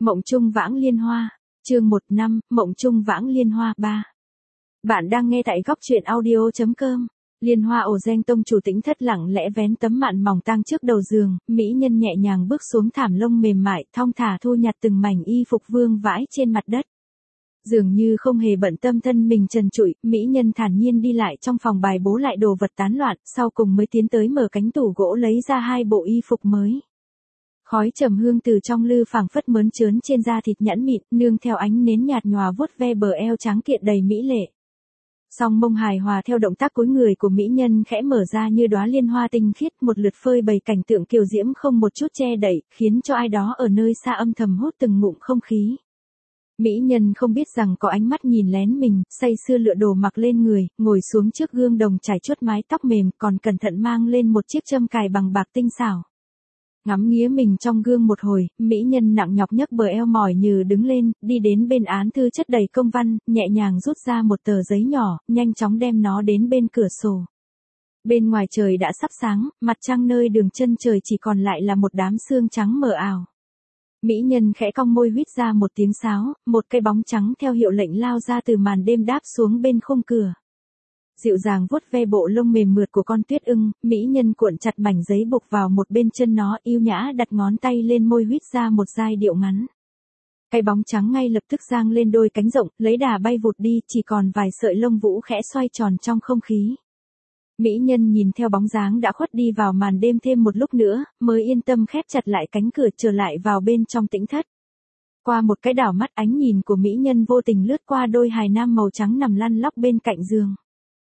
Mộng Chung Vãng Liên Hoa, chương 1 năm, Mộng Chung Vãng Liên Hoa 3. Bạn đang nghe tại góc truyện audio.com. Liên Hoa ổ Giang tông chủ Tĩnh Thất lặng lẽ vén tấm mạn mỏng tang trước đầu giường, mỹ nhân nhẹ nhàng bước xuống thảm lông mềm mại, thong thả thu nhặt từng mảnh y phục vương vãi trên mặt đất. Dường như không hề bận tâm thân mình trần trụi, mỹ nhân thản nhiên đi lại trong phòng bài bố lại đồ vật tán loạn, sau cùng mới tiến tới mở cánh tủ gỗ lấy ra 2 bộ y phục mới. Khói trầm hương từ trong lư phảng phất mớn trớn trên da thịt nhẵn mịn, nương theo ánh nến nhạt nhòa vuốt ve bờ eo trắng kiện đầy mỹ lệ. Song mông hài hòa theo động tác cúi người của mỹ nhân khẽ mở ra như đóa liên hoa tinh khiết, một lượt phơi bày cảnh tượng kiều diễm không một chút che đậy, khiến cho ai đó ở nơi xa âm thầm hút từng ngụm không khí. Mỹ nhân không biết rằng có ánh mắt nhìn lén mình, say sưa lựa đồ mặc lên người, ngồi xuống trước gương đồng trải chuốt mái tóc mềm, còn cẩn thận mang lên một chiếc châm cài bằng bạc tinh xảo. Ngắm nghía mình trong gương một hồi, mỹ nhân nặng nhọc nhấc bờ eo mỏi như đứng lên, đi đến bên án thư chất đầy công văn, nhẹ nhàng rút ra một tờ giấy nhỏ, nhanh chóng đem nó đến bên cửa sổ. Bên ngoài trời đã sắp sáng, mặt trăng nơi đường chân trời chỉ còn lại là một đám sương trắng mờ ảo. Mỹ nhân khẽ cong môi huýt ra một tiếng sáo, một cây bóng trắng theo hiệu lệnh lao ra từ màn đêm đáp xuống bên khung cửa. Dịu dàng vuốt ve bộ lông mềm mượt của con tuyết ưng, mỹ nhân cuộn chặt mảnh giấy buộc vào một bên chân nó, yêu nhã đặt ngón tay lên môi huýt ra một giai điệu ngắn. Cái bóng trắng ngay lập tức giang lên đôi cánh rộng, lấy đà bay vụt đi, chỉ còn vài sợi lông vũ khẽ xoay tròn trong không khí. Mỹ nhân nhìn theo bóng dáng đã khuất đi vào màn đêm thêm một lúc nữa, mới yên tâm khép chặt lại cánh cửa trở lại vào bên trong tĩnh thất. Qua một cái đảo mắt, ánh nhìn của mỹ nhân vô tình lướt qua đôi hài nam màu trắng nằm lăn lóc bên cạnh giường.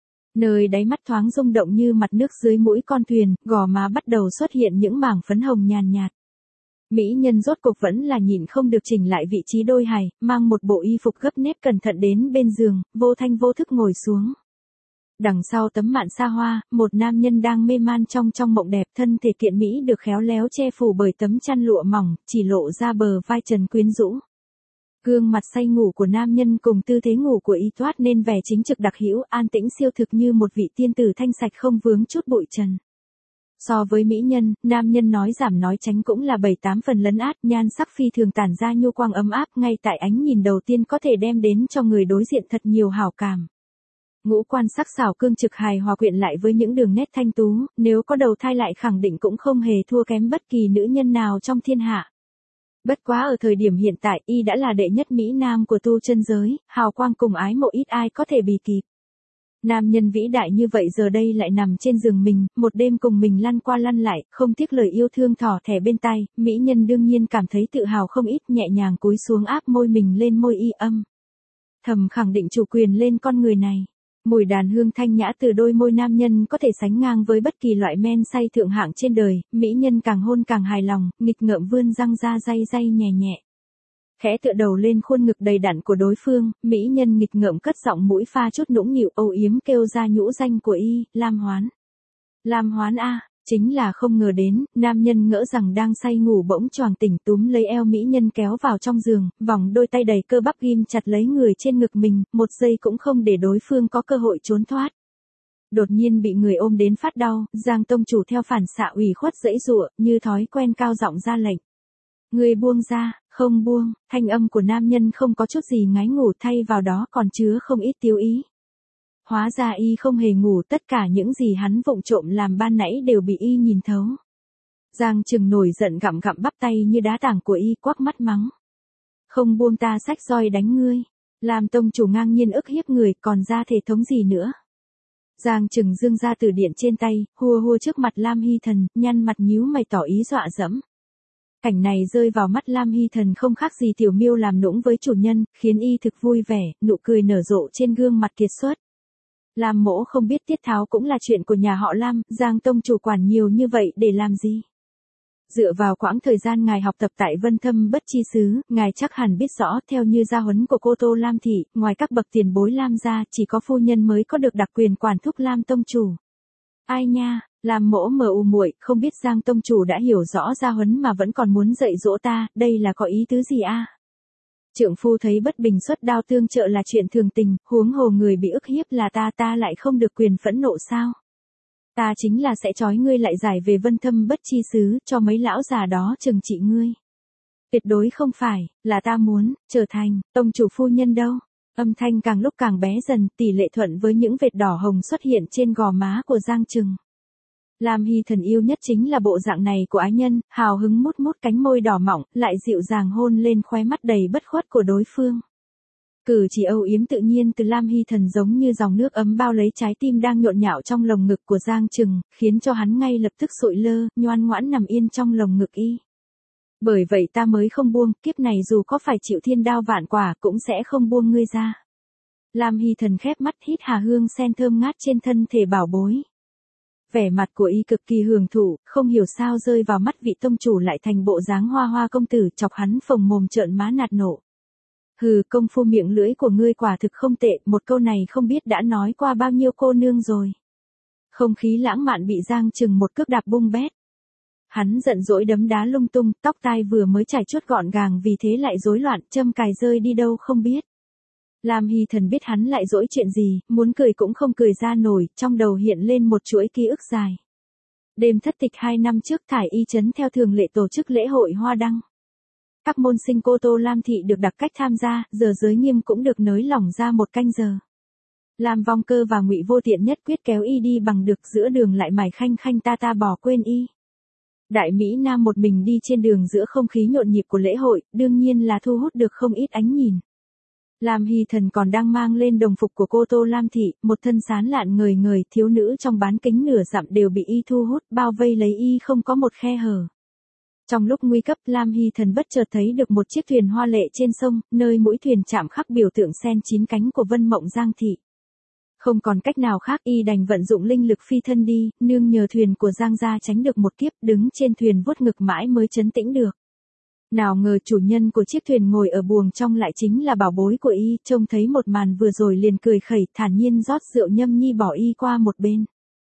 Nơi đáy mắt thoáng rung động như mặt nước dưới mũi con thuyền, gò má bắt đầu xuất hiện những mảng phấn hồng nhàn nhạt. Mỹ nhân rốt cục vẫn là nhịn không được chỉnh lại vị trí đôi hài, mang một bộ y phục gấp nếp cẩn thận đến bên giường, vô thanh vô thức ngồi xuống. Đằng sau tấm mạn xa hoa, một nam nhân đang mê man trong mộng đẹp, thân thể kiện mỹ được khéo léo che phủ bởi tấm chăn lụa mỏng, chỉ lộ ra bờ vai trần quyến rũ. Gương mặt say ngủ của nam nhân cùng tư thế ngủ của y toát nên vẻ chính trực đặc hữu, an tĩnh siêu thực như một vị tiên tử thanh sạch không vướng chút bụi trần. So với mỹ nhân, nam nhân nói giảm nói tránh cũng là 7-8 phần lấn át, nhan sắc phi thường tản ra nhu quang ấm áp, ngay tại ánh nhìn đầu tiên có thể đem đến cho người đối diện thật nhiều hảo cảm. Ngũ quan sắc sảo cương trực hài hòa quyện lại với những đường nét thanh tú, nếu có đầu thai lại khẳng định cũng không hề thua kém bất kỳ nữ nhân nào trong thiên hạ. Bất quá ở thời điểm hiện tại, y đã là đệ nhất mỹ nam của tu chân giới, hào quang cùng ái mộ ít ai có thể bì kịp. Nam nhân vĩ đại như vậy giờ đây lại nằm trên giường mình, một đêm cùng mình lăn qua lăn lại, không tiếc lời yêu thương thỏ thẻ bên tai, mỹ nhân đương nhiên cảm thấy tự hào không ít, nhẹ nhàng cúi xuống áp môi mình lên môi y âm. Thầm khẳng định chủ quyền lên con người này. Mùi đàn hương thanh nhã từ đôi môi nam nhân có thể sánh ngang với bất kỳ loại men say thượng hạng trên đời, mỹ nhân càng hôn càng hài lòng, nghịch ngợm vươn răng ra day nhẹ nhẹ. Khẽ tựa đầu lên khuôn ngực đầy đặn của đối phương, mỹ nhân nghịch ngợm cất giọng mũi pha chút nũng nịu âu yếm kêu ra nhũ danh của y, Lam Hoán. Lam Hoán a. Chính là không ngờ đến, nam nhân ngỡ rằng đang say ngủ bỗng choàng tỉnh túm lấy eo mỹ nhân kéo vào trong giường, vòng đôi tay đầy cơ bắp ghim chặt lấy người trên ngực mình, một giây cũng không để đối phương có cơ hội trốn thoát. Đột nhiên bị người ôm đến phát đau, Giang tông chủ theo phản xạ ủy khuất giãy giụa, như thói quen cao giọng ra lệnh. Người buông ra, không buông, thanh âm của nam nhân không có chút gì ngái ngủ, thay vào đó còn chứa không ít tiêu ý. Hóa ra y không hề ngủ, tất cả những gì hắn vụng trộm làm ban nãy đều bị y nhìn thấu. Giang Trừng nổi giận gặm bắp tay như đá tảng của y, quắc mắt mắng. Không buông ta xách roi đánh ngươi. Làm tông chủ ngang nhiên ức hiếp người, còn ra thể thống gì nữa. Giang Trừng dương ra từ điện trên tay, hùa trước mặt Lam Hy Thần, nhăn mặt nhíu mày tỏ ý dọa dẫm. Cảnh này rơi vào mắt Lam Hy Thần không khác gì tiểu miêu làm nũng với chủ nhân, khiến y thực vui vẻ, nụ cười nở rộ trên gương mặt kiệt xuất. Lam mỗ không biết tiết tháo cũng là chuyện của nhà họ Lam, Giang tông chủ quản nhiều như vậy để làm gì? Dựa vào quãng thời gian ngài học tập tại Vân Thâm Bất Chi Xứ, ngài chắc hẳn biết rõ, theo như gia huấn của cô Tô Lam thị, ngoài các bậc tiền bối Lam gia, chỉ có phu nhân mới có được đặc quyền quản thúc Lam tông chủ. Ai nha, Lam mỗ mờ u muội, không biết Giang tông chủ đã hiểu rõ gia huấn mà vẫn còn muốn dạy dỗ ta, đây là có ý tứ gì a? Trượng phu thấy bất bình xuất đao tương trợ là chuyện thường tình, huống hồ người bị ức hiếp là ta lại không được quyền phẫn nộ sao? Ta chính là sẽ trói ngươi lại giải về Vân Thâm Bất Chi Xứ, cho mấy lão già đó trừng trị ngươi. Tuyệt đối không phải, là ta muốn, trở thành, tông chủ phu nhân đâu. Âm thanh càng lúc càng bé dần, tỷ lệ thuận với những vệt đỏ hồng xuất hiện trên gò má của Giang Trừng. Lam Hy Thần yêu nhất chính là bộ dạng này của ái nhân, hào hứng mút mút cánh môi đỏ mọng, lại dịu dàng hôn lên khóe mắt đầy bất khuất của đối phương. Cử chỉ âu yếm tự nhiên từ Lam Hy Thần giống như dòng nước ấm bao lấy trái tim đang nhộn nhạo trong lồng ngực của Giang Trừng, khiến cho hắn ngay lập tức sụi lơ, ngoan ngoãn nằm yên trong lồng ngực y. Bởi vậy ta mới không buông, kiếp này dù có phải chịu thiên đao vạn quả cũng sẽ không buông ngươi ra. Lam Hy Thần khép mắt hít hà hương sen thơm ngát trên thân thể bảo bối. Vẻ mặt của y cực kỳ hưởng thụ, không hiểu sao rơi vào mắt vị tông chủ lại thành bộ dáng hoa hoa công tử, chọc hắn phồng mồm trợn má nạt nộ. Hừ, công phu miệng lưỡi của ngươi quả thực không tệ, một câu này không biết đã nói qua bao nhiêu cô nương rồi. Không khí lãng mạn bị Giang Trừng một cước đạp bung bét. Hắn giận dỗi đấm đá lung tung, tóc tai vừa mới chải chuốt gọn gàng vì thế lại rối loạn, châm cài rơi đi đâu không biết. Lam Hy Thần biết hắn lại dỗi chuyện gì, muốn cười cũng không cười ra nổi, trong đầu hiện lên một chuỗi ký ức dài. Đêm thất tịch 2 năm trước thải y trấn theo thường lệ tổ chức lễ hội hoa đăng. Các môn sinh cô Tô Lam Thị được đặc cách tham gia, giờ giới nghiêm cũng được nới lỏng ra 1 canh giờ. Lam Vong Cơ và Ngụy Vô Tiện nhất quyết kéo y đi bằng được, giữa đường lại mải khanh khanh ta ta bỏ quên y. Đại Mỹ Nam một mình đi trên đường giữa không khí nhộn nhịp của lễ hội, đương nhiên là thu hút được không ít ánh nhìn. Lam Hy Thần còn đang mang lên đồng phục của cô Tô Lam Thị, một thân sán lạn ngời ngời, thiếu nữ trong bán kính nửa dặm đều bị y thu hút, bao vây lấy y không có một khe hở. Trong lúc nguy cấp, Lam Hy Thần bất chợt thấy được một chiếc thuyền hoa lệ trên sông, nơi mũi thuyền chạm khắc biểu tượng sen 9 cánh của Vân Mộng Giang Thị. Không còn cách nào khác, y đành vận dụng linh lực phi thân đi, nương nhờ thuyền của Giang gia tránh được một kiếp, đứng trên thuyền vuốt ngực mãi mới trấn tĩnh được. Nào ngờ chủ nhân của chiếc thuyền ngồi ở buồng trong lại chính là bảo bối của y, trông thấy một màn vừa rồi liền cười khẩy, thản nhiên rót rượu nhâm nhi bỏ y qua một bên.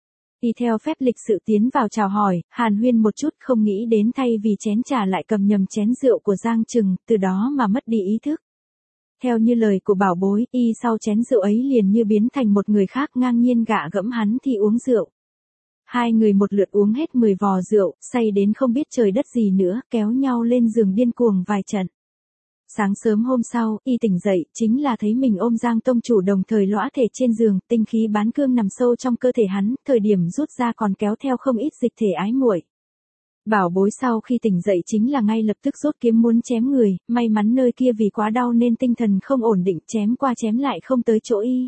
Y theo phép lịch sự tiến vào chào hỏi, hàn huyên một chút, không nghĩ đến thay vì chén trà lại cầm nhầm chén rượu của Giang Trừng, từ đó mà mất đi ý thức. Theo như lời của bảo bối, y sau chén rượu ấy liền như biến thành một người khác, ngang nhiên gạ gẫm hắn thì uống rượu. Hai người một lượt uống hết 10 vò rượu, say đến không biết trời đất gì nữa, kéo nhau lên giường điên cuồng vài trận. Sáng sớm hôm sau, y tỉnh dậy, chính là thấy mình ôm Giang tông chủ đồng thời lõa thể trên giường, tinh khí bán cương nằm sâu trong cơ thể hắn, thời điểm rút ra còn kéo theo không ít dịch thể ái muội. Bảo bối sau khi tỉnh dậy chính là ngay lập tức rút kiếm muốn chém người, may mắn nơi kia vì quá đau nên tinh thần không ổn định, chém qua chém lại không tới chỗ y.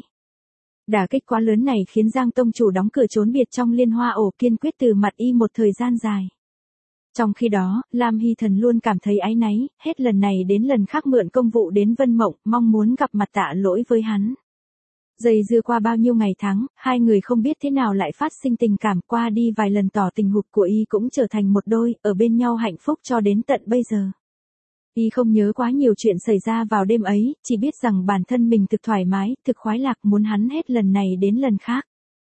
Đả kích quá lớn này khiến Giang tông chủ đóng cửa trốn biệt trong liên hoa ổ, kiên quyết từ mặt y một thời gian dài. Trong khi đó, Lam Hy Thần luôn cảm thấy áy náy, hết lần này đến lần khác mượn công vụ đến Vân Mộng, mong muốn gặp mặt tạ lỗi với hắn. Dây dưa qua bao nhiêu ngày tháng, hai người không biết thế nào lại phát sinh tình cảm, qua đi vài lần tỏ tình hụt của y cũng trở thành một đôi, ở bên nhau hạnh phúc cho đến tận bây giờ. Y không nhớ quá nhiều chuyện xảy ra vào đêm ấy, chỉ biết rằng bản thân mình thực thoải mái, thực khoái lạc, muốn hắn hết lần này đến lần khác.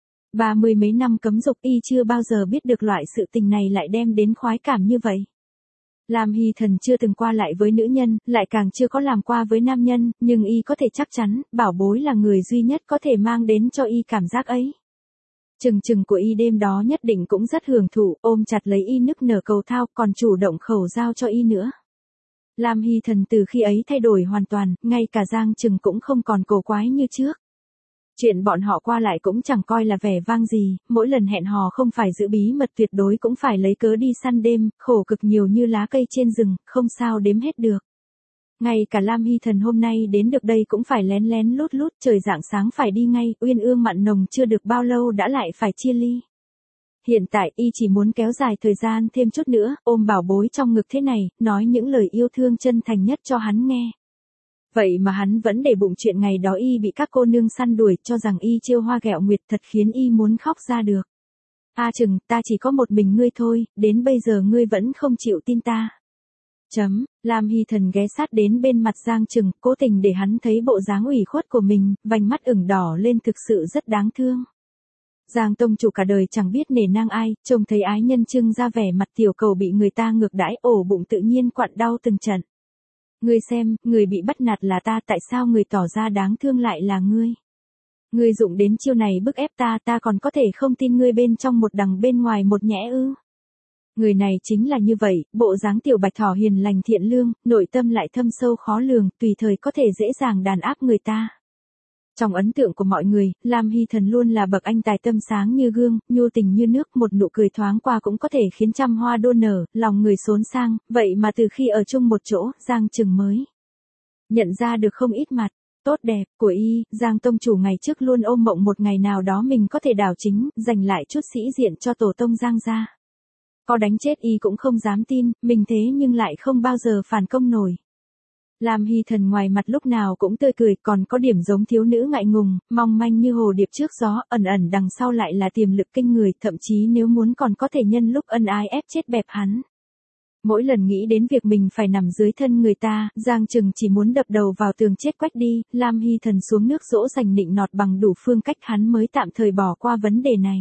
30 mấy năm cấm dục y chưa bao giờ biết được loại sự tình này lại đem đến khoái cảm như vậy. Lam Hy Thần chưa từng qua lại với nữ nhân, lại càng chưa có làm qua với nam nhân, nhưng y có thể chắc chắn, bảo bối là người duy nhất có thể mang đến cho y cảm giác ấy. Chừng chừng của y đêm đó nhất định cũng rất hưởng thụ, ôm chặt lấy y nức nở cầu thao, còn chủ động khẩu giao cho y nữa. Lam Hy Thần từ khi ấy thay đổi hoàn toàn, ngay cả Giang Trừng cũng không còn cổ quái như trước. Chuyện bọn họ qua lại cũng chẳng coi là vẻ vang gì, mỗi lần hẹn hò không phải giữ bí mật tuyệt đối cũng phải lấy cớ đi săn đêm, khổ cực nhiều như lá cây trên rừng, không sao đếm hết được. Ngay cả Lam Hy Thần hôm nay đến được đây cũng phải lén lén lút lút, trời rạng sáng phải đi ngay, uyên ương mặn nồng chưa được bao lâu đã lại phải chia ly. Hiện tại y chỉ muốn kéo dài thời gian thêm chút nữa, ôm bảo bối trong ngực thế này, nói những lời yêu thương chân thành nhất cho hắn nghe. Vậy mà hắn vẫn để bụng chuyện ngày đó y bị các cô nương săn đuổi, cho rằng y trêu hoa ghẹo nguyệt, thật khiến y muốn khóc ra được. A Trừng, ta chỉ có một mình ngươi thôi, đến bây giờ ngươi vẫn không chịu tin ta. Lam Hy Thần ghé sát đến bên mặt Giang Trừng, cố tình để hắn thấy bộ dáng ủy khuất của mình, vành mắt ửng đỏ lên thực sự rất đáng thương. Giang tông chủ cả đời chẳng biết nể nang ai, trông thấy ái nhân trưng ra vẻ mặt tiểu cầu bị người ta ngược đãi, ổ bụng tự nhiên quặn đau từng trận. Ngươi xem, người bị bắt nạt là ta, tại sao người tỏ ra đáng thương lại là ngươi? Ngươi dụng đến chiêu này bức ép ta, ta còn có thể không tin ngươi bên trong một đằng bên ngoài một nhẽ ư? Người này chính là như vậy, bộ dáng tiểu bạch thỏ hiền lành thiện lương, nội tâm lại thâm sâu khó lường, tùy thời có thể dễ dàng đàn áp người ta. Trong ấn tượng của mọi người, Lam Hy Thần luôn là bậc anh tài tâm sáng như gương, nhu tình như nước, một nụ cười thoáng qua cũng có thể khiến trăm hoa đua nở, lòng người xốn sang, vậy mà từ khi ở chung một chỗ, Giang Trừng mới nhận ra được không ít mặt tốt đẹp của y. Giang tông chủ ngày trước luôn ôm mộng một ngày nào đó mình có thể đảo chính, giành lại chút sĩ diện cho tổ tông Giang gia. Có đánh chết y cũng không dám tin, mình thế nhưng lại không bao giờ phản công nổi. Lam Hy Thần ngoài mặt lúc nào cũng tươi cười, còn có điểm giống thiếu nữ ngại ngùng, mong manh như hồ điệp trước gió, ẩn ẩn đằng sau lại là tiềm lực kinh người, thậm chí nếu muốn còn có thể nhân lúc ân ái ép chết bẹp hắn. Mỗi lần nghĩ đến việc mình phải nằm dưới thân người ta, Giang Trừng chỉ muốn đập đầu vào tường chết quách đi. Lam Hy Thần xuống nước dỗ dành nịnh nọt bằng đủ phương cách, hắn mới tạm thời bỏ qua vấn đề này.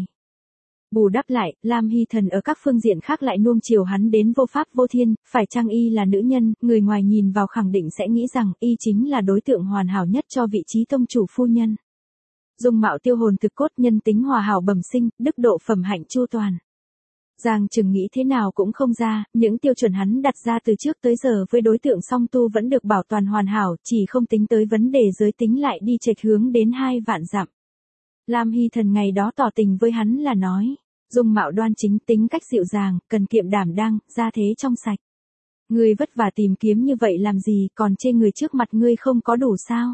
Bù đắp lại, Lam Hy Thần ở các phương diện khác lại nuông chiều hắn đến vô pháp vô thiên, phải chăng y là nữ nhân, người ngoài nhìn vào khẳng định sẽ nghĩ rằng y chính là đối tượng hoàn hảo nhất cho vị trí tông chủ phu nhân. Dung mạo tiêu hồn thực cốt, nhân tính hòa hảo bẩm sinh, đức độ phẩm hạnh chu toàn. Giang Trừng nghĩ thế nào cũng không ra, những tiêu chuẩn hắn đặt ra từ trước tới giờ với đối tượng song tu vẫn được bảo toàn hoàn hảo, chỉ không tính tới vấn đề giới tính lại đi chệch hướng đến 2 vạn dặm. Lam Hy Thần ngày đó tỏ tình với hắn là nói, dung mạo đoan chính, tính cách dịu dàng, cần kiệm đảm đang, gia thế trong sạch. Ngươi vất vả tìm kiếm như vậy làm gì, còn chê người trước mặt ngươi không có đủ sao?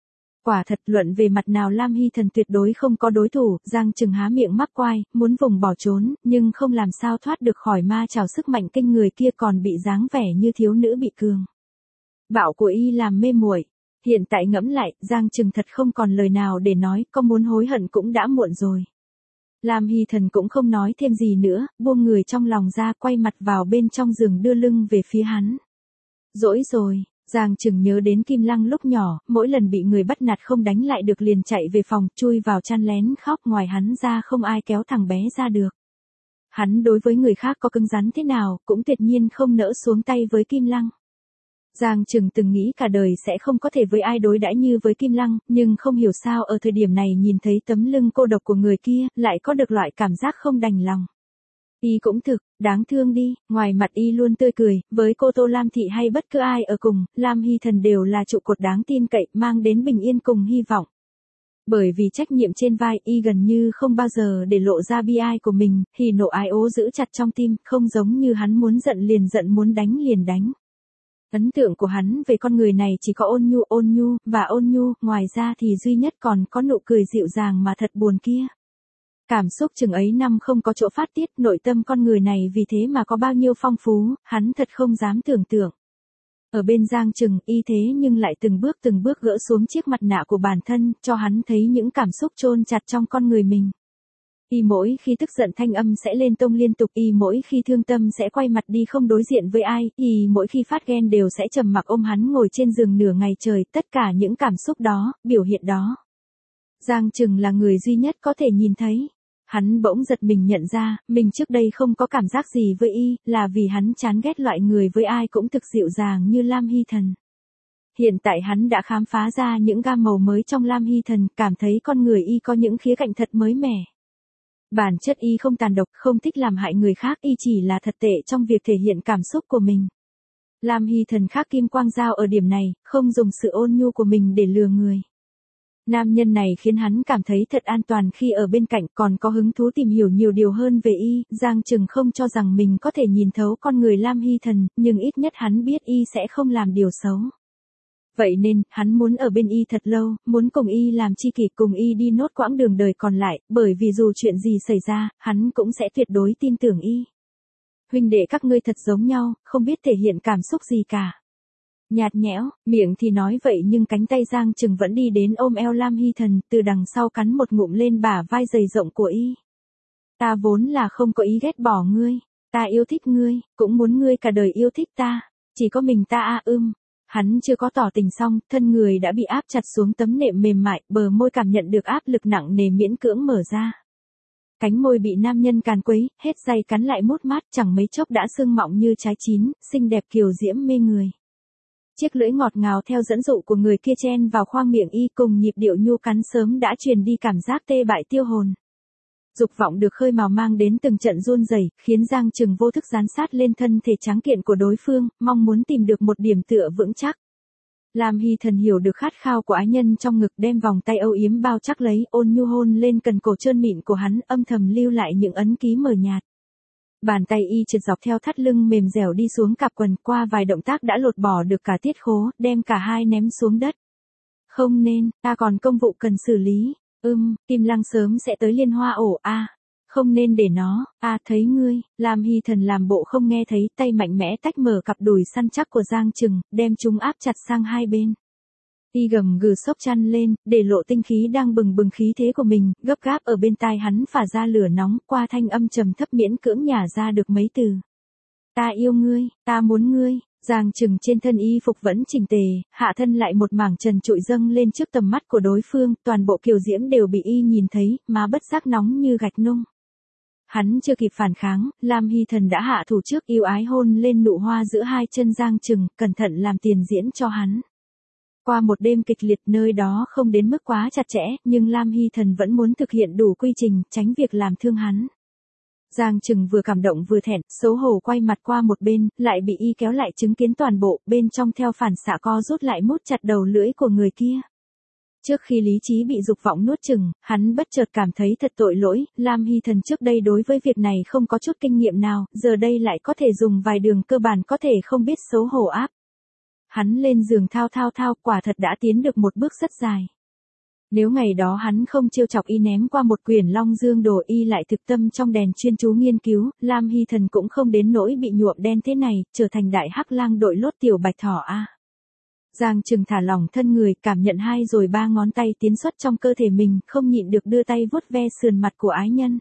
Quả thật, luận về mặt nào Lam Hy Thần tuyệt đối không có đối thủ. Giang Trừng há miệng mắc quai, muốn vùng bỏ trốn, nhưng không làm sao thoát được khỏi ma trảo sức mạnh kinh người kia, còn bị dáng vẻ như thiếu nữ bị cường bạo của y làm mê muội. Hiện tại ngẫm lại, Giang Trừng thật không còn lời nào để nói, có muốn hối hận cũng đã muộn rồi. Lam Hy Thần cũng không nói thêm gì nữa, buông người trong lòng ra, quay mặt vào bên trong giường đưa lưng về phía hắn. Dỗi rồi. Giang Trừng nhớ đến Kim Lăng lúc nhỏ, mỗi lần bị người bắt nạt không đánh lại được liền chạy về phòng, chui vào chăn lén khóc, ngoài hắn ra không ai kéo thằng bé ra được. Hắn đối với người khác có cứng rắn thế nào, cũng tuyệt nhiên không nỡ xuống tay với Kim Lăng. Giang Trừng từng nghĩ cả đời sẽ không có thể với ai đối đãi như với Kim Lăng, nhưng không hiểu sao ở thời điểm này nhìn thấy tấm lưng cô độc của người kia, lại có được loại cảm giác không đành lòng. Y cũng thực, đáng thương đi, ngoài mặt y luôn tươi cười, với cô Tô Lam Thị hay bất cứ ai ở cùng, Lam Hy Thần đều là trụ cột đáng tin cậy, mang đến bình yên cùng hy vọng. Bởi vì trách nhiệm trên vai, y gần như không bao giờ để lộ ra bi ai của mình, hỉ nộ ái ố giữ chặt trong tim, không giống như hắn muốn giận liền giận, muốn đánh liền đánh. Ấn tượng của hắn về con người này chỉ có ôn nhu, và ôn nhu, ngoài ra thì duy nhất còn có nụ cười dịu dàng mà thật buồn kia. Cảm xúc chừng ấy năm không có chỗ phát tiết, nội tâm con người này vì thế mà có bao nhiêu phong phú, hắn thật không dám tưởng tượng. Ở bên Giang Trừng, y thế nhưng lại từng bước gỡ xuống chiếc mặt nạ của bản thân, cho hắn thấy những cảm xúc chôn chặt trong con người mình. Y mỗi khi tức giận thanh âm sẽ lên tông liên tục, y mỗi khi thương tâm sẽ quay mặt đi không đối diện với ai, y mỗi khi phát ghen đều sẽ trầm mặc ôm hắn ngồi trên giường nửa ngày trời, tất cả những cảm xúc đó, biểu hiện đó. Giang Trừng là người duy nhất có thể nhìn thấy. Hắn bỗng giật mình nhận ra, mình trước đây không có cảm giác gì với y, là vì hắn chán ghét loại người với ai cũng thực dịu dàng như Lam Hy Thần. Hiện tại hắn đã khám phá ra những gam màu mới trong Lam Hy Thần, cảm thấy con người y có những khía cạnh thật mới mẻ. Bản chất y không tàn độc, không thích làm hại người khác, y chỉ là thật tệ trong việc thể hiện cảm xúc của mình. Lam Hy Thần khác Kim Quang Giao ở điểm này, không dùng sự ôn nhu của mình để lừa người. Nam nhân này khiến hắn cảm thấy thật an toàn khi ở bên cạnh, còn có hứng thú tìm hiểu nhiều điều hơn về y. Giang Trừng không cho rằng mình có thể nhìn thấu con người Lam Hy Thần, nhưng ít nhất hắn biết y sẽ không làm điều xấu. Vậy nên, hắn muốn ở bên y thật lâu, muốn cùng y làm tri kỷ, cùng y đi nốt quãng đường đời còn lại, bởi vì dù chuyện gì xảy ra, hắn cũng sẽ tuyệt đối tin tưởng y. Huynh đệ các ngươi thật giống nhau, không biết thể hiện cảm xúc gì cả. Nhạt nhẽo, miệng thì nói vậy nhưng cánh tay Giang Trừng vẫn đi đến ôm eo Lam Hy Thần, từ đằng sau cắn một ngụm lên bả vai dày rộng của y. Ta vốn là không có ý ghét bỏ ngươi, ta yêu thích ngươi, cũng muốn ngươi cả đời yêu thích ta, chỉ có mình ta Hắn chưa có tỏ tình xong, thân người đã bị áp chặt xuống tấm nệm mềm mại, bờ môi cảm nhận được áp lực nặng nề miễn cưỡng mở ra. Cánh môi bị nam nhân càn quấy, hết day cắn lại mút mát, chẳng mấy chốc đã sưng mọng như trái chín, xinh đẹp kiều diễm mê người. Chiếc lưỡi ngọt ngào theo dẫn dụ của người kia chen vào khoang miệng y, cùng nhịp điệu nhu cắn sớm đã truyền đi cảm giác tê bại tiêu hồn. Dục vọng được khơi mào mang đến từng trận run rẩy, khiến Giang Trừng vô thức dán sát lên thân thể trắng kiện của đối phương, mong muốn tìm được một điểm tựa vững chắc. Lam Hy Thần hiểu được khát khao của ái nhân trong ngực, đem vòng tay âu yếm bao chắc lấy, ôn nhu hôn lên cần cổ trơn mịn của hắn, âm thầm lưu lại những ấn ký mờ nhạt. Bàn tay y trượt dọc theo thắt lưng mềm dẻo đi xuống cạp quần, qua vài động tác đã lột bỏ được cả tiết khố, đem cả hai ném xuống đất. Không nên, ta còn công vụ cần xử lý. Kim Lăng sớm sẽ tới Liên Hoa ổ a. Không nên để nó, thấy ngươi. Lam Hy Thần làm bộ không nghe thấy, tay mạnh mẽ tách mở cặp đùi săn chắc của Giang Trừng, đem chúng áp chặt sang hai bên. Y gầm gừ xốc chăn lên, để lộ tinh khí đang bừng bừng khí thế của mình, gấp gáp ở bên tai hắn phả ra lửa nóng, qua thanh âm trầm thấp miễn cưỡng nhả ra được mấy từ. Ta yêu ngươi, ta muốn ngươi. Giang Trừng trên thân y phục vẫn chỉnh tề, hạ thân lại một mảng trần trụi dâng lên trước tầm mắt của đối phương, toàn bộ kiều diễm đều bị y nhìn thấy, má bất giác nóng như gạch nung. Hắn chưa kịp phản kháng, Lam Hy Thần đã hạ thủ trước, yêu ái hôn lên nụ hoa giữa hai chân Giang Trừng, cẩn thận làm tiền diễn cho hắn. Qua một đêm kịch liệt, nơi đó không đến mức quá chặt chẽ, nhưng Lam Hy Thần vẫn muốn thực hiện đủ quy trình, tránh việc làm thương hắn. Giang Trừng vừa cảm động vừa thẹn, xấu hổ quay mặt qua một bên, lại bị y kéo lại chứng kiến toàn bộ, bên trong theo phản xạ co rút lại mút chặt đầu lưỡi của người kia. Trước khi lý trí bị dục vọng nuốt chửng, hắn bất chợt cảm thấy thật tội lỗi, Lam Hy Thần trước đây đối với việc này không có chút kinh nghiệm nào, giờ đây lại có thể dùng vài đường cơ bản có thể không biết xấu hổ áp. Hắn lên giường thao, quả thật đã tiến được một bước rất dài. Nếu ngày đó hắn không trêu chọc y ném qua một quyển Long Dương Đồ, y lại thực tâm trong đèn chuyên chú nghiên cứu, Lam Hy Thần cũng không đến nỗi bị nhuộm đen thế này, trở thành đại hắc lang đội lốt tiểu bạch thỏ a. Giang Trừng thả lỏng thân người, cảm nhận 2 rồi 3 ngón tay tiến xuất trong cơ thể mình, không nhịn được đưa tay vuốt ve sườn mặt của ái nhân.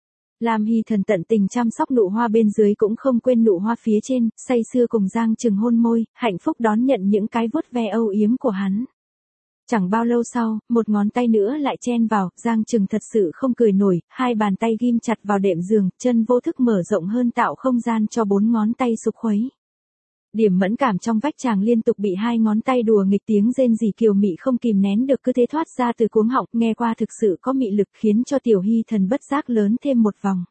Lam Hy Thần tận tình chăm sóc nụ hoa bên dưới cũng không quên nụ hoa phía trên, say sưa cùng Giang Trừng hôn môi, hạnh phúc đón nhận những cái vuốt ve âu yếm của hắn. Chẳng bao lâu sau, một ngón tay nữa lại chen vào, Giang Trừng thật sự không cười nổi, 2 bàn tay ghim chặt vào đệm giường, chân vô thức mở rộng hơn tạo không gian cho 4 ngón tay sục khuấy. Điểm mẫn cảm trong vách chàng liên tục bị 2 ngón tay đùa nghịch, tiếng rên rỉ kiều mị không kìm nén được cứ thế thoát ra từ cuống họng, nghe qua thực sự có mị lực, khiến cho Tiểu Hy Thần bất giác lớn thêm một vòng.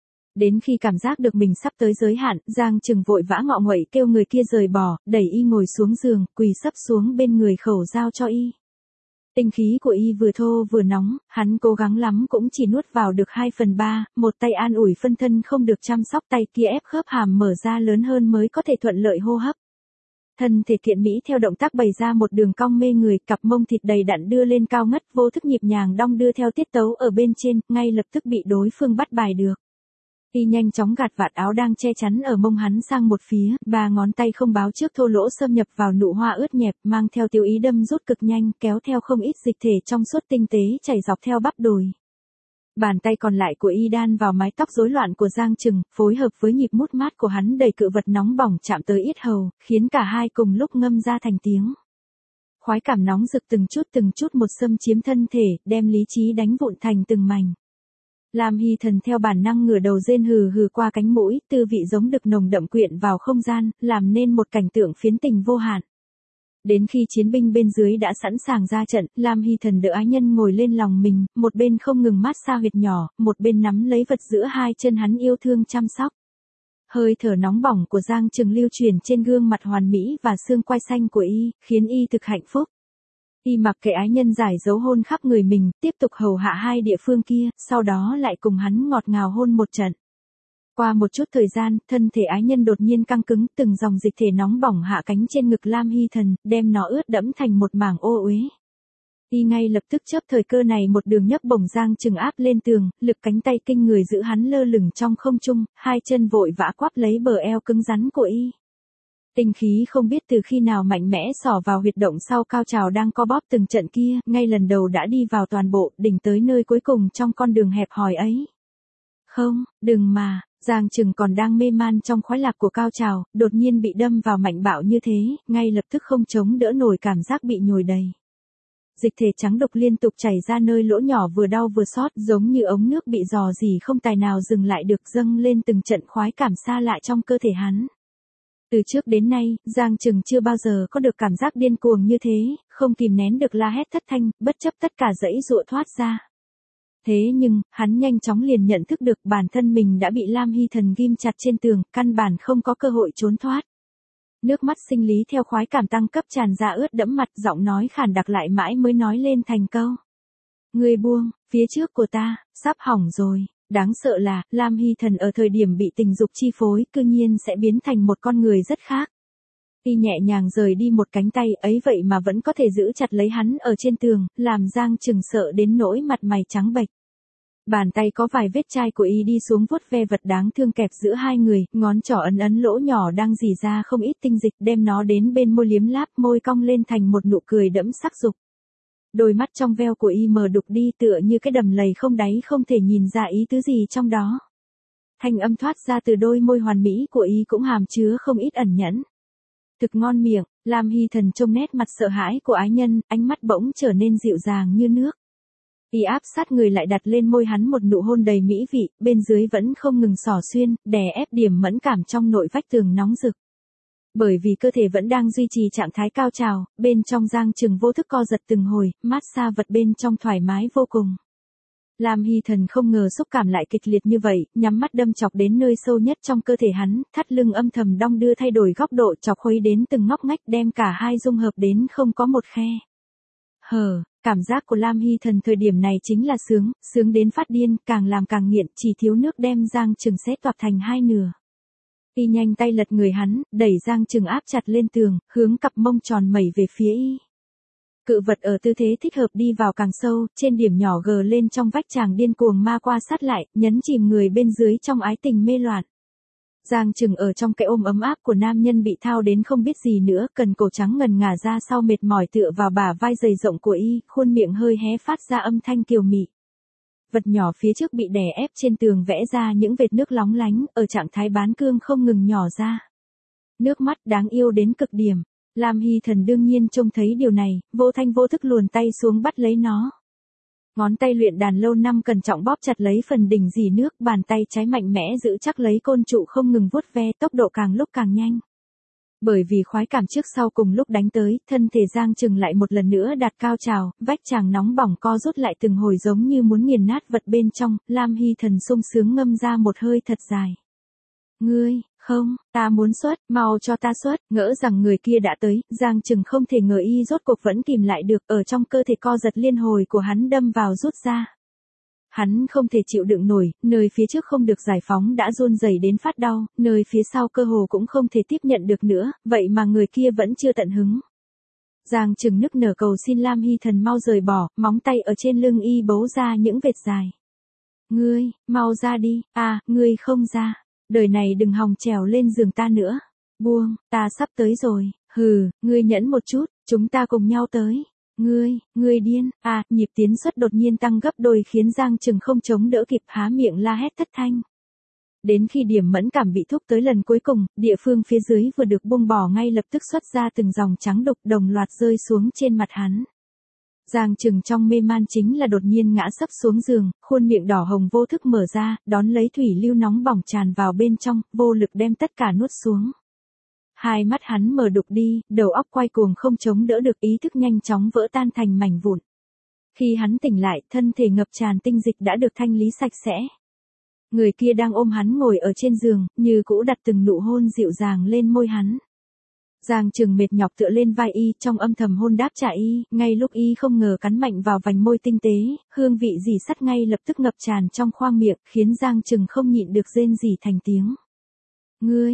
Đến khi cảm giác được mình sắp tới giới hạn, Giang Trừng vội vã ngọ nguậy kêu người kia rời bỏ, đẩy y ngồi xuống giường, quỳ sấp xuống bên người khẩu giao cho y. Tinh khí của y vừa thô vừa nóng, hắn cố gắng lắm cũng chỉ nuốt vào được 2/3, một tay an ủi phân thân không được chăm sóc, tay kia ép khớp hàm mở ra lớn hơn mới có thể thuận lợi hô hấp. Thân thể kiện mỹ theo động tác bày ra một đường cong mê người, cặp mông thịt đầy đặn đưa lên cao ngất, vô thức nhịp nhàng đong đưa theo tiết tấu ở bên trên, ngay lập tức bị đối phương bắt bài được. Y nhanh chóng gạt vạt áo đang che chắn ở mông hắn sang một phía, 3 ngón tay không báo trước thô lỗ xâm nhập vào nụ hoa ướt nhẹp, mang theo tiêu ý đâm rút cực nhanh, kéo theo không ít dịch thể trong suốt tinh tế chảy dọc theo bắp đùi. Bàn tay còn lại của y đan vào mái tóc rối loạn của Giang Trừng, phối hợp với nhịp mút mát của hắn đầy cự vật nóng bỏng chạm tới yết hầu, khiến cả hai cùng lúc ngâm ra thành tiếng. Khoái cảm nóng rực từng chút một xâm chiếm thân thể, đem lý trí đánh vụn thành từng mảnh. Lam Hy Thần theo bản năng ngửa đầu rên hừ hừ qua cánh mũi, tư vị giống đực nồng đậm quyện vào không gian, làm nên một cảnh tượng phiến tình vô hạn. Đến khi chiến binh bên dưới đã sẵn sàng ra trận, Lam Hy Thần đỡ ái nhân ngồi lên lòng mình, một bên không ngừng mát xa huyệt nhỏ, một bên nắm lấy vật giữa hai chân hắn yêu thương chăm sóc. Hơi thở nóng bỏng của Giang Trừng lưu truyền trên gương mặt hoàn mỹ và xương quai xanh của y, khiến y thực hạnh phúc. Y mặc kệ ái nhân giải dấu hôn khắp người mình, tiếp tục hầu hạ 2 địa phương kia, sau đó lại cùng hắn ngọt ngào hôn một trận. Qua một chút thời gian, thân thể ái nhân đột nhiên căng cứng, từng dòng dịch thể nóng bỏng hạ cánh trên ngực Lam Hy Thần, đem nó ướt đẫm thành một mảng ô uế. Y ngay lập tức chớp thời cơ này một đường nhấc bổng Giang Trừng áp lên tường, lực cánh tay kinh người giữ hắn lơ lửng trong không trung, 2 chân vội vã quắp lấy bờ eo cứng rắn của y. Tinh khí không biết từ khi nào mạnh mẽ xỏ vào huyệt động sau cao trào đang co bóp từng trận kia, ngay lần đầu đã đi vào toàn bộ, đỉnh tới nơi cuối cùng trong con đường hẹp hòi ấy. Không, đừng mà, Giang Trừng còn đang mê man trong khoái lạc của cao trào, đột nhiên bị đâm vào mạnh bạo như thế, ngay lập tức không chống đỡ nổi cảm giác bị nhồi đầy. Dịch thể trắng đục liên tục chảy ra nơi lỗ nhỏ vừa đau vừa xót, giống như ống nước bị rò rỉ không tài nào dừng lại được, dâng lên từng trận khoái cảm xa lạ trong cơ thể hắn. Từ trước đến nay, Giang Trừng chưa bao giờ có được cảm giác điên cuồng như thế, không kìm nén được la hét thất thanh, bất chấp tất cả dãy dụa thoát ra. Thế nhưng, hắn nhanh chóng liền nhận thức được bản thân mình đã bị Lam Hy Thần ghim chặt trên tường, căn bản không có cơ hội trốn thoát. Nước mắt sinh lý theo khoái cảm tăng cấp tràn ra ướt đẫm mặt, giọng nói khàn đặc lại mãi mới nói lên thành câu. Ngươi buông, phía trước của ta, sắp hỏng rồi. Đáng sợ là, Lam Hy Thần ở thời điểm bị tình dục chi phối, cư nhiên sẽ biến thành một con người rất khác. Y nhẹ nhàng rời đi một cánh tay ấy vậy mà vẫn có thể giữ chặt lấy hắn ở trên tường, làm Giang Trừng sợ đến nỗi mặt mày trắng bệch. Bàn tay có vài vết chai của Y đi xuống vuốt ve vật đáng thương kẹp giữa hai người, ngón trỏ ấn ấn lỗ nhỏ đang rỉ ra không ít tinh dịch, đem nó đến bên môi liếm láp, môi cong lên thành một nụ cười đẫm sắc dục. Đôi mắt trong veo của Y mờ đục đi tựa như cái đầm lầy không đáy, không thể nhìn ra ý tứ gì trong đó. Thanh âm thoát ra từ đôi môi hoàn mỹ của Y cũng hàm chứa không ít ẩn nhẫn. Thực ngon miệng, Lam Hy Thần trông nét mặt sợ hãi của ái nhân, ánh mắt bỗng trở nên dịu dàng như nước. Y áp sát người lại đặt lên môi hắn một nụ hôn đầy mỹ vị, bên dưới vẫn không ngừng xỏ xuyên, đè ép điểm mẫn cảm trong nội vách tường nóng rực. Bởi vì cơ thể vẫn đang duy trì trạng thái cao trào, bên trong Giang Trừng vô thức co giật từng hồi, mát xa vật bên trong thoải mái vô cùng. Lam Hy Thần không ngờ xúc cảm lại kịch liệt như vậy, nhắm mắt đâm chọc đến nơi sâu nhất trong cơ thể hắn, thắt lưng âm thầm đong đưa thay đổi góc độ chọc khuấy đến từng ngóc ngách, đem cả hai dung hợp đến không có một khe. Cảm giác của Lam Hy Thần thời điểm này chính là sướng đến phát điên, càng làm càng nghiện, chỉ thiếu nước đem Giang Trừng xé toạc thành hai nửa. Y nhanh tay lật người hắn, đẩy Giang Trừng áp chặt lên tường, hướng cặp mông tròn mẩy về phía Y. Cự vật ở tư thế thích hợp đi vào càng sâu, trên điểm nhỏ gờ lên trong vách chàng điên cuồng ma qua sát lại, nhấn chìm người bên dưới trong ái tình mê loạn. Giang Trừng ở trong cái ôm ấm áp của nam nhân bị thao đến không biết gì nữa, cần cổ trắng ngần ngả ra sau mệt mỏi tựa vào bả vai dày rộng của Y, khuôn miệng hơi hé phát ra âm thanh kiều mị. Vật nhỏ phía trước bị đè ép trên tường vẽ ra những vệt nước lóng lánh, ở trạng thái bán cương không ngừng nhỏ ra. Nước mắt đáng yêu đến cực điểm. Lam Hy Thần đương nhiên trông thấy điều này, vô thanh vô thức luồn tay xuống bắt lấy nó. Ngón tay luyện đàn lâu năm cẩn trọng bóp chặt lấy phần đỉnh dì nước, bàn tay trái mạnh mẽ giữ chắc lấy côn trụ không ngừng vuốt ve, tốc độ càng lúc càng nhanh. Bởi vì khoái cảm trước sau cùng lúc đánh tới, thân thể Giang Trừng lại một lần nữa đạt cao trào, vách chàng nóng bỏng co rút lại từng hồi giống như muốn nghiền nát vật bên trong, Lam Hy Thần sung sướng ngâm ra một hơi thật dài. Ngươi, không, ta muốn xuất, mau cho ta xuất, ngỡ rằng người kia đã tới, Giang Trừng không thể ngờ Y rốt cuộc vẫn kìm lại được, ở trong cơ thể co giật liên hồi của hắn đâm vào rút ra. Hắn không thể chịu đựng nổi, nơi phía trước không được giải phóng đã run rẩy đến phát đau, nơi phía sau cơ hồ cũng không thể tiếp nhận được nữa, vậy mà người kia vẫn chưa tận hứng. Giang Trừng nức nở cầu xin Lam Hy Thần mau rời bỏ, móng tay ở trên lưng Y bấu ra những vệt dài. Ngươi, mau ra đi, ngươi không ra. Đời này đừng hòng trèo lên giường ta nữa. Buông, ta sắp tới rồi. Ngươi nhẫn một chút, chúng ta cùng nhau tới. Ngươi điên. Nhịp tiến suất đột nhiên tăng gấp đôi khiến Giang Trừng không chống đỡ kịp, há miệng la hét thất thanh. Đến khi điểm mẫn cảm bị thúc tới lần cuối cùng, địa phương phía dưới vừa được buông bỏ ngay lập tức xuất ra từng dòng trắng đục đồng loạt rơi xuống trên mặt hắn. Giang Trừng trong mê man chính là đột nhiên ngã sấp xuống giường, khuôn miệng đỏ hồng vô thức mở ra, đón lấy thủy lưu nóng bỏng tràn vào bên trong, vô lực đem tất cả nuốt xuống. Hai mắt hắn mở đục đi, đầu óc quay cuồng không chống đỡ được, ý thức nhanh chóng vỡ tan thành mảnh vụn. Khi hắn tỉnh lại, thân thể ngập tràn tinh dịch đã được thanh lý sạch sẽ. Người kia đang ôm hắn ngồi ở trên giường, như cũ đặt từng nụ hôn dịu dàng lên môi hắn. Giang Trừng mệt nhọc tựa lên vai Y, trong âm thầm hôn đáp trả Y, ngay lúc Y không ngờ cắn mạnh vào vành môi tinh tế, hương vị rỉ sắt ngay lập tức ngập tràn trong khoang miệng, khiến Giang Trừng không nhịn được rên rỉ thành tiếng. Ngươi,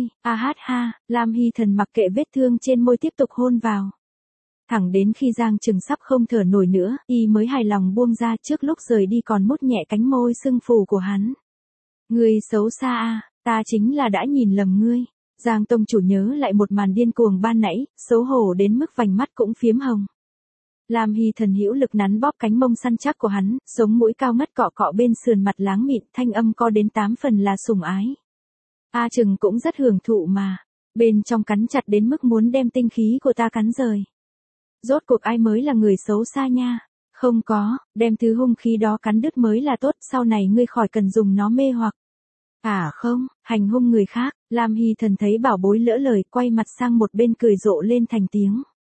Lam Hy Thần mặc kệ vết thương trên môi tiếp tục hôn vào. Thẳng đến khi Giang Trừng sắp không thở nổi nữa, Y mới hài lòng buông ra, trước lúc rời đi còn mút nhẹ cánh môi sưng phù của hắn. Ngươi xấu xa ta chính là đã nhìn lầm ngươi. Giang tông chủ nhớ lại một màn điên cuồng ban nãy, xấu hổ đến mức vành mắt cũng phiếm hồng. Lam Hy Thần hữu lực nắn bóp cánh mông săn chắc của hắn, sống mũi cao ngất cọ cọ bên sườn mặt láng mịn, thanh âm co đến 8 phần là sủng ái. Trừng cũng rất hưởng thụ mà, bên trong cắn chặt đến mức muốn đem tinh khí của ta cắn rời. Rốt cuộc ai mới là người xấu xa nha? Không có, đem thứ hung khí đó cắn đứt mới là tốt, sau này ngươi khỏi cần dùng nó mê hoặc. Không, hành hung người khác. Lam Hy Thần thấy bảo bối lỡ lời, quay mặt sang một bên cười rộ lên thành tiếng.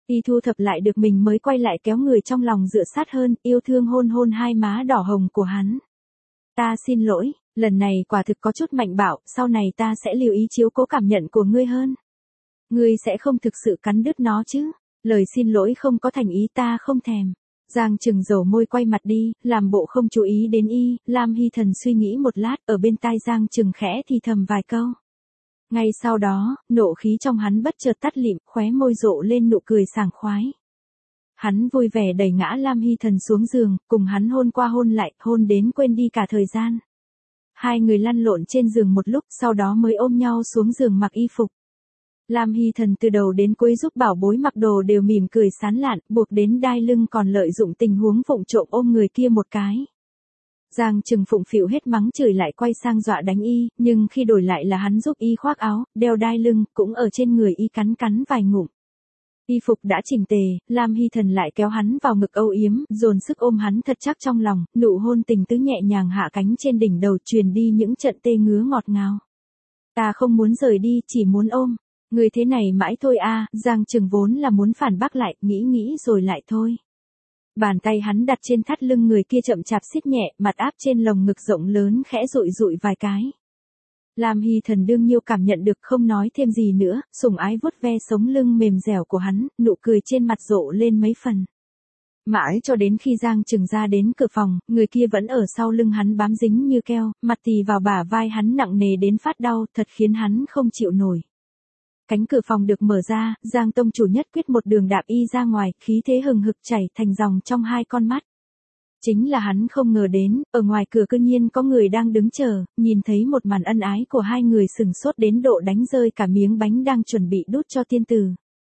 Y thu thập lại được mình mới quay lại kéo người trong lòng dựa sát hơn, yêu thương hôn hôn hai má đỏ hồng của hắn. Ta xin lỗi, lần này quả thực có chút mạnh bạo, sau này ta sẽ lưu ý chiếu cố cảm nhận của ngươi hơn. Ngươi sẽ không thực sự cắn đứt nó chứ? Lời xin lỗi không có thành ý, ta không thèm. Giang Trừng dầu môi quay mặt đi, làm bộ không chú ý đến y. Lam Hy Thần suy nghĩ một lát, ở bên tai Giang Trừng khẽ thì thầm vài câu. Ngay sau đó, nộ khí trong hắn bất chợt tắt lịm, khóe môi rộ lên nụ cười sảng khoái. Hắn vui vẻ đẩy ngã Lam Hy Thần xuống giường, cùng hắn hôn qua hôn lại, hôn đến quên đi cả thời gian. Hai người lăn lộn trên giường một lúc, sau đó mới ôm nhau xuống giường mặc y phục. Lam Hy Thần từ đầu đến cuối giúp bảo bối mặc đồ đều mỉm cười sán lạn, buộc đến đai lưng còn lợi dụng tình huống vụng trộm ôm người kia một cái. Giang Trừng phụng phịu hết mắng chửi lại quay sang dọa đánh y, nhưng khi đổi lại là hắn giúp y khoác áo, đeo đai lưng, cũng ở trên người y cắn cắn vài ngụm. Y phục đã chỉnh tề, Lam Hy Thần lại kéo hắn vào ngực âu yếm, dồn sức ôm hắn thật chắc trong lòng, nụ hôn tình tứ nhẹ nhàng hạ cánh trên đỉnh đầu truyền đi những trận tê ngứa ngọt ngào. Ta không muốn rời đi, chỉ muốn ôm. Người thế này mãi thôi a. Giang Trừng vốn là muốn phản bác lại, nghĩ rồi lại thôi. Bàn tay hắn đặt trên thắt lưng người kia chậm chạp siết nhẹ, mặt áp trên lồng ngực rộng lớn khẽ dụi vài cái. Lam Hy Thần đương nhiêu cảm nhận được không nói thêm gì nữa, sủng ái vuốt ve sống lưng mềm dẻo của hắn, nụ cười trên mặt rộ lên mấy phần. Mãi cho đến khi Giang Trừng ra đến cửa phòng, người kia vẫn ở sau lưng hắn bám dính như keo, mặt tì vào bả vai hắn nặng nề đến phát đau, thật khiến hắn không chịu nổi. Cánh cửa phòng được mở ra, Giang tông chủ nhất quyết một đường đạp y ra ngoài, khí thế hừng hực chảy thành dòng trong hai con mắt. Chính là hắn không ngờ đến, ở ngoài cửa cư nhiên có người đang đứng chờ, nhìn thấy một màn ân ái của hai người sừng sốt đến độ đánh rơi cả miếng bánh đang chuẩn bị đút cho tiên tử.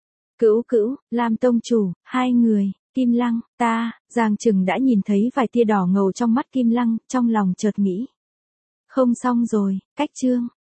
Cữu, Lam tông chủ, hai người, Kim Lăng, ta, Giang Trừng đã nhìn thấy vài tia đỏ ngầu trong mắt Kim Lăng, trong lòng chợt nghĩ. Không xong rồi, cách chương.